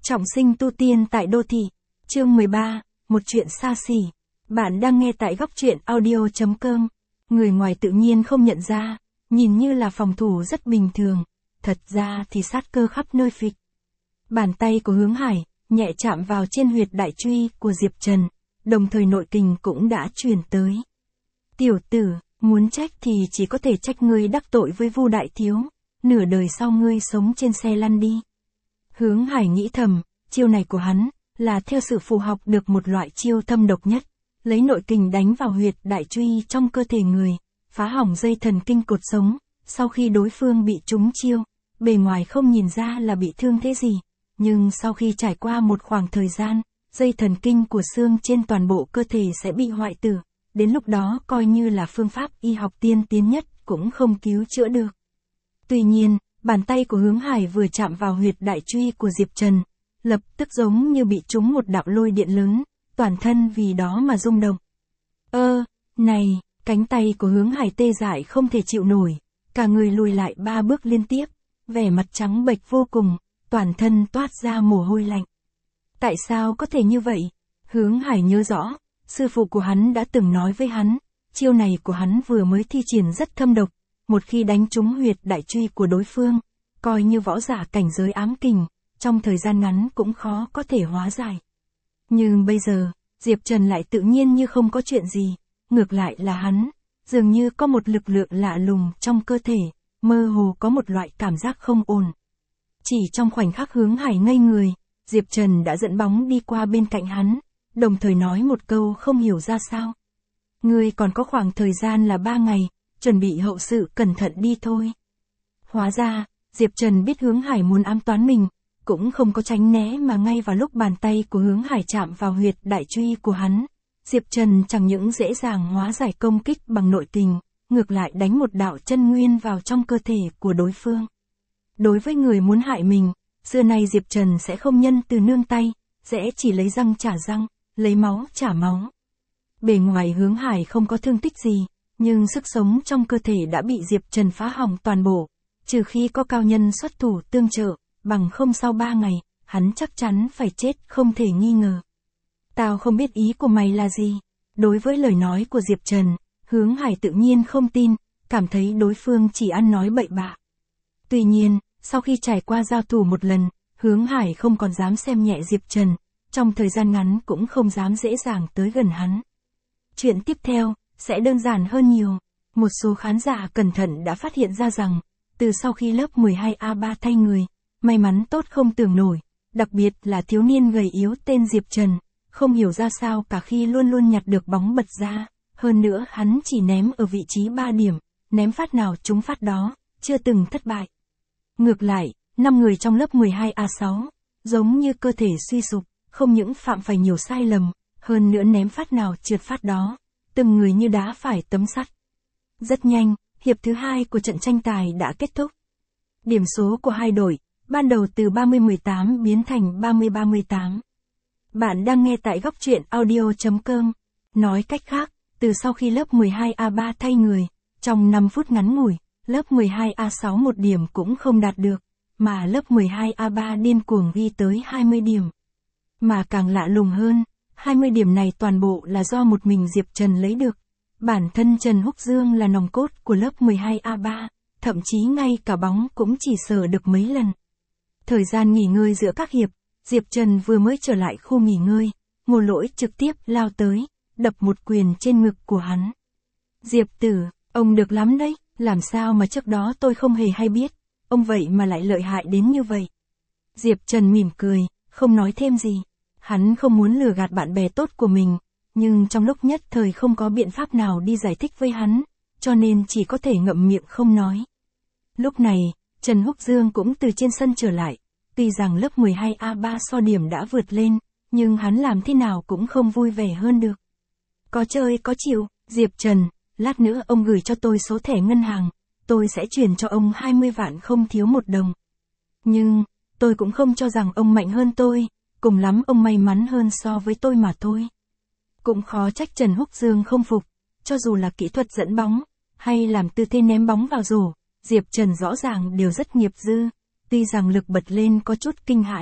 Trọng sinh tu tiên tại đô thị. Chương 13, một chuyện xa xỉ. Bạn đang nghe tại góc truyện audio.com. Người ngoài tự nhiên không nhận ra, nhìn như là phòng thủ rất bình thường, thật ra thì sát cơ khắp nơi phịch. Bàn tay của Hướng Hải, nhẹ chạm vào trên huyệt đại truy của Diệp Trần, đồng thời nội kình cũng đã truyền tới. Tiểu tử, muốn trách thì chỉ có thể trách ngươi đắc tội với Vu đại thiếu, nửa đời sau ngươi sống trên xe lăn đi. Hướng Hải nghĩ thầm, chiêu này của hắn, là theo sự phù học được một loại chiêu thâm độc nhất, lấy nội kình đánh vào huyệt đại truy trong cơ thể người, phá hỏng dây thần kinh cột sống, sau khi đối phương bị trúng chiêu, bề ngoài không nhìn ra là bị thương thế gì, nhưng sau khi trải qua một khoảng thời gian, dây thần kinh của xương trên toàn bộ cơ thể sẽ bị hoại tử, đến lúc đó coi như là phương pháp y học tiên tiến nhất cũng không cứu chữa được. Tuy nhiên, bàn tay của Hướng Hải vừa chạm vào huyệt đại truy của Diệp Trần, lập tức giống như bị trúng một đạo lôi điện lớn, toàn thân vì đó mà rung động. Này, cánh tay của Hướng Hải tê dại không thể chịu nổi, cả người lùi lại 3 bước liên tiếp, vẻ mặt trắng bệch vô cùng, toàn thân toát ra mồ hôi lạnh. Tại sao có thể như vậy? Hướng Hải nhớ rõ, sư phụ của hắn đã từng nói với hắn, chiêu này của hắn vừa mới thi triển rất thâm độc, một khi đánh trúng huyệt đại truy của đối phương, coi như võ giả cảnh giới ám kình, trong thời gian ngắn cũng khó có thể hóa giải. Nhưng bây giờ, Diệp Trần lại tự nhiên như không có chuyện gì, ngược lại là hắn, dường như có một lực lượng lạ lùng trong cơ thể, mơ hồ có một loại cảm giác không ổn. Chỉ trong khoảnh khắc Hướng Hải ngây người, Diệp Trần đã dẫn bóng đi qua bên cạnh hắn, đồng thời nói một câu không hiểu ra sao. Ngươi còn có khoảng thời gian là 3 ngày, chuẩn bị hậu sự cẩn thận đi thôi. Hóa ra, Diệp Trần biết Hướng Hải muốn ám toán mình, cũng không có tránh né mà ngay vào lúc bàn tay của Hướng Hải chạm vào huyệt đại truy của hắn, Diệp Trần chẳng những dễ dàng hóa giải công kích bằng nội kình, ngược lại đánh một đạo chân nguyên vào trong cơ thể của đối phương. Đối với người muốn hại mình, xưa nay Diệp Trần sẽ không nhân từ nương tay, sẽ chỉ lấy răng trả răng, lấy máu trả máu. Bề ngoài Hướng Hải không có thương tích gì, nhưng sức sống trong cơ thể đã bị Diệp Trần phá hỏng toàn bộ, trừ khi có cao nhân xuất thủ tương trợ, bằng không sau 3 ngày, hắn chắc chắn phải chết không thể nghi ngờ. Tao không biết ý của mày là gì. Đối với lời nói của Diệp Trần, Hướng Hải tự nhiên không tin, cảm thấy đối phương chỉ ăn nói bậy bạ. Tuy nhiên, sau khi trải qua giao thủ một lần, Hướng Hải không còn dám xem nhẹ Diệp Trần, trong thời gian ngắn cũng không dám dễ dàng tới gần hắn. Chuyện tiếp theo sẽ đơn giản hơn nhiều. Một số khán giả cẩn thận đã phát hiện ra rằng, từ sau khi lớp 12A3 thay người, may mắn tốt không tưởng nổi, đặc biệt là thiếu niên gầy yếu tên Diệp Trần, không hiểu ra sao cả khi luôn luôn nhặt được bóng bật ra, hơn nữa hắn chỉ ném ở vị trí 3 điểm, ném phát nào trúng phát đó, chưa từng thất bại. Ngược lại, 5 người trong lớp 12A6, giống như cơ thể suy sụp, không những phạm phải nhiều sai lầm, hơn nữa ném phát nào trượt phát đó, từng người như đá phải tấm sắt. Rất nhanh, hiệp thứ 2 của trận tranh tài đã kết thúc. Điểm số của hai đội, ban đầu từ 30-18 biến thành 30-38. Bạn đang nghe tại góc truyện audio.com. Nói cách khác, từ sau khi lớp 12A3 thay người, trong 5 phút ngắn ngủi, lớp 12A6 một điểm cũng không đạt được, mà lớp 12A3 điên cuồng ghi tới 20 điểm. Mà càng lạ lùng hơn, 20 điểm này toàn bộ là do một mình Diệp Trần lấy được. Bản thân Trần Húc Dương là nòng cốt của lớp 12A3, thậm chí ngay cả bóng cũng chỉ sờ được mấy lần. Thời gian nghỉ ngơi giữa các hiệp, Diệp Trần vừa mới trở lại khu nghỉ ngơi, Ngô Lỗi trực tiếp lao tới, đập một quyền trên ngực của hắn. Diệp tử, ông được lắm đấy, làm sao mà trước đó tôi không hề hay biết, ông vậy mà lại lợi hại đến như vậy. Diệp Trần mỉm cười, không nói thêm gì, hắn không muốn lừa gạt bạn bè tốt của mình, nhưng trong lúc nhất thời không có biện pháp nào đi giải thích với hắn, cho nên chỉ có thể ngậm miệng không nói. Lúc này, Trần Húc Dương cũng từ trên sân trở lại. Tuy rằng lớp 12A3 so điểm đã vượt lên, nhưng hắn làm thế nào cũng không vui vẻ hơn được. Có chơi có chịu, Diệp Trần, lát nữa ông gửi cho tôi số thẻ ngân hàng, tôi sẽ chuyển cho ông 20 vạn không thiếu một đồng. Nhưng, tôi cũng không cho rằng ông mạnh hơn tôi, cùng lắm ông may mắn hơn so với tôi mà thôi. Cũng khó trách Trần Húc Dương không phục, cho dù là kỹ thuật dẫn bóng, hay làm tư thế ném bóng vào rổ, Diệp Trần rõ ràng đều rất nghiệp dư. Tuy rằng lực bật lên có chút kinh hãi,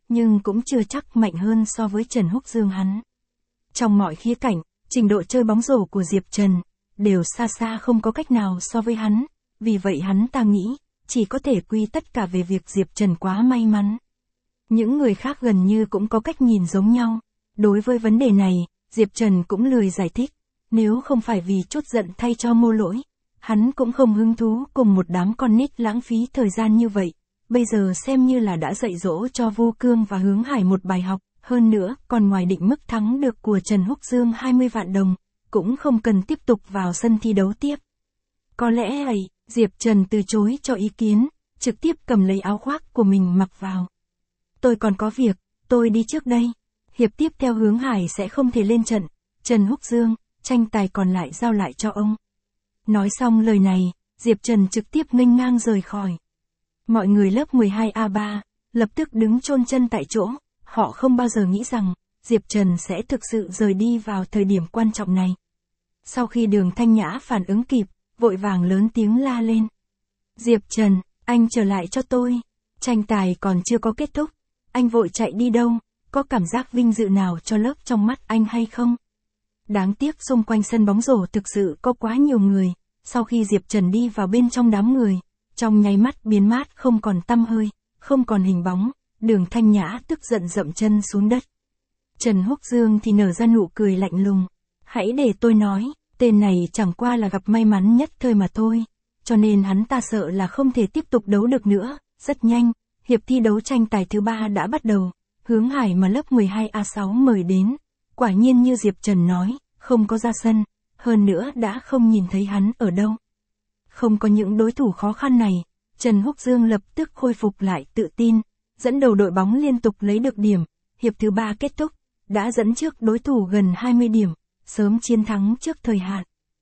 nhưng cũng chưa chắc mạnh hơn so với Trần Húc Dương hắn. Trong mọi khía cạnh, trình độ chơi bóng rổ của Diệp Trần đều xa xa không có cách nào so với hắn, vì vậy hắn ta nghĩ, chỉ có thể quy tất cả về việc Diệp Trần quá may mắn. Những người khác gần như cũng có cách nhìn giống nhau. Đối với vấn đề này, Diệp Trần cũng lười giải thích, nếu không phải vì chút giận thay cho Mô Lỗi, hắn cũng không hứng thú cùng một đám con nít lãng phí thời gian như vậy. Bây giờ xem như là đã dạy dỗ cho Vô Cương và Hướng Hải một bài học, hơn nữa, còn ngoài định mức thắng được của Trần Húc Dương 20 vạn đồng, cũng không cần tiếp tục vào sân thi đấu tiếp. Có lẽ ấy, Diệp Trần từ chối cho ý kiến, trực tiếp cầm lấy áo khoác của mình mặc vào. Tôi còn có việc, tôi đi trước đây. Hiệp tiếp theo Hướng Hải sẽ không thể lên trận, Trần Húc Dương, tranh tài còn lại giao lại cho ông. Nói xong lời này, Diệp Trần trực tiếp nghênh ngang rời khỏi. Mọi người lớp 12A3, lập tức đứng chôn chân tại chỗ, họ không bao giờ nghĩ rằng, Diệp Trần sẽ thực sự rời đi vào thời điểm quan trọng này. Sau khi Đường Thanh Nhã phản ứng kịp, vội vàng lớn tiếng la lên. Diệp Trần, anh trở lại cho tôi. Tranh tài còn chưa có kết thúc. Anh vội chạy đi đâu? Có cảm giác vinh dự nào cho lớp trong mắt anh hay không? Đáng tiếc xung quanh sân bóng rổ thực sự có quá nhiều người. Sau khi Diệp Trần đi vào bên trong đám người, trong nháy mắt biến mất không còn tăm hơi, không còn hình bóng, Đường Thanh Nhã tức giận dậm chân xuống đất. Trần Húc Dương thì nở ra nụ cười lạnh lùng. Hãy để tôi nói, tên này chẳng qua là gặp may mắn nhất thời mà thôi, cho nên hắn ta sợ là không thể tiếp tục đấu được nữa. Rất nhanh, hiệp thi đấu tranh tài thứ 3 đã bắt đầu. Hướng Hải mà lớp 12A6 mời đến, quả nhiên như Diệp Trần nói, không có ra sân, hơn nữa đã không nhìn thấy hắn ở đâu. Không có những đối thủ khó khăn này, Trần Húc Dương lập tức khôi phục lại tự tin, dẫn đầu đội bóng liên tục lấy được điểm, hiệp thứ 3 kết thúc, đã dẫn trước đối thủ gần 20 điểm, sớm chiến thắng trước thời hạn.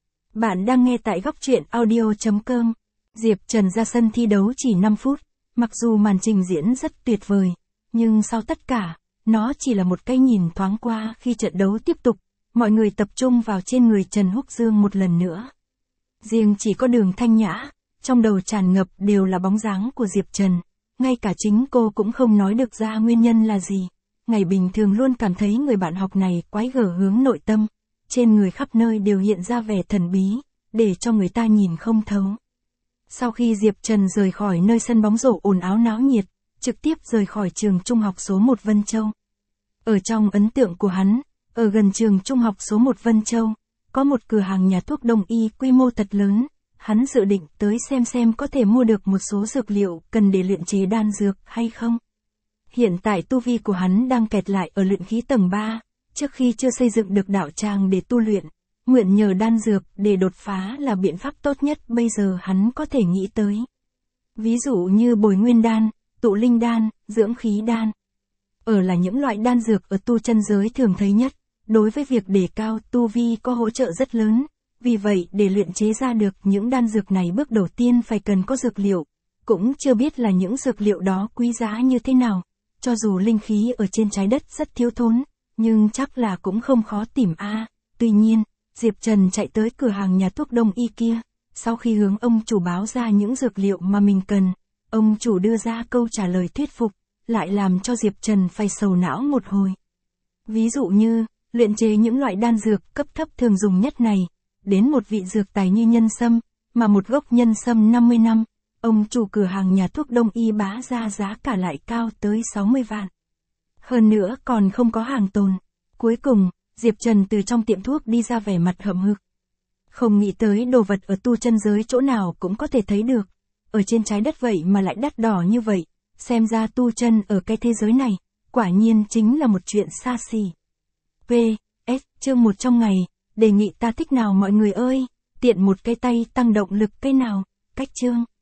Bạn đang nghe tại góc truyện audio.com. Diệp Trần ra sân thi đấu chỉ 5 phút, mặc dù màn trình diễn rất tuyệt vời, nhưng sau tất cả, nó chỉ là một cái nhìn thoáng qua khi trận đấu tiếp tục, mọi người tập trung vào trên người Trần Húc Dương một lần nữa. Riêng chỉ có Đường Thanh Nhã, trong đầu tràn ngập đều là bóng dáng của Diệp Trần, ngay cả chính cô cũng không nói được ra nguyên nhân là gì. Ngày bình thường luôn cảm thấy người bạn học này quái gở hướng nội tâm, trên người khắp nơi đều hiện ra vẻ thần bí, để cho người ta nhìn không thấu. Sau khi Diệp Trần rời khỏi nơi sân bóng rổ ồn ào náo nhiệt, trực tiếp rời khỏi trường trung học số 1 Vân Châu. Ở trong ấn tượng của hắn, ở gần trường trung học số 1 Vân Châu, có một cửa hàng nhà thuốc đông y quy mô thật lớn, hắn dự định tới xem có thể mua được một số dược liệu cần để luyện chế đan dược hay không. Hiện tại tu vi của hắn đang kẹt lại ở luyện khí tầng 3, trước khi chưa xây dựng được đạo tràng để tu luyện, nguyện nhờ đan dược để đột phá là biện pháp tốt nhất bây giờ hắn có thể nghĩ tới. Ví dụ như bồi nguyên đan, tụ linh đan, dưỡng khí đan. Là những loại đan dược ở tu chân giới thường thấy nhất, đối với việc đề cao tu vi có hỗ trợ rất lớn. Vì vậy để luyện chế ra được những đan dược này bước đầu tiên phải cần có dược liệu, cũng chưa biết là những dược liệu đó quý giá như thế nào. Cho dù linh khí ở trên trái đất rất thiếu thốn, nhưng chắc là cũng không khó tìm a. Tuy nhiên, Diệp Trần chạy tới cửa hàng nhà thuốc đông y kia, sau khi hướng ông chủ báo ra những dược liệu mà mình cần, ông chủ đưa ra câu trả lời thuyết phục, lại làm cho Diệp Trần phải sầu não một hồi. Ví dụ như, luyện chế những loại đan dược cấp thấp thường dùng nhất này, đến một vị dược tài như nhân sâm, mà một gốc nhân sâm 50 năm, ông chủ cửa hàng nhà thuốc đông y bá ra giá cả lại cao tới 60 vạn. Hơn nữa còn không có hàng tồn. Cuối cùng, Diệp Trần từ trong tiệm thuốc đi ra vẻ mặt hậm hực. Không nghĩ tới đồ vật ở tu chân giới chỗ nào cũng có thể thấy được. Ở trên trái đất vậy mà lại đắt đỏ như vậy. Xem ra tu chân ở cái thế giới này, quả nhiên chính là một chuyện xa xỉ. P.S. Chương 1 trong ngày, đề nghị ta thích nào mọi người ơi, tiện một cái tay tăng động lực cái nào, cách chương.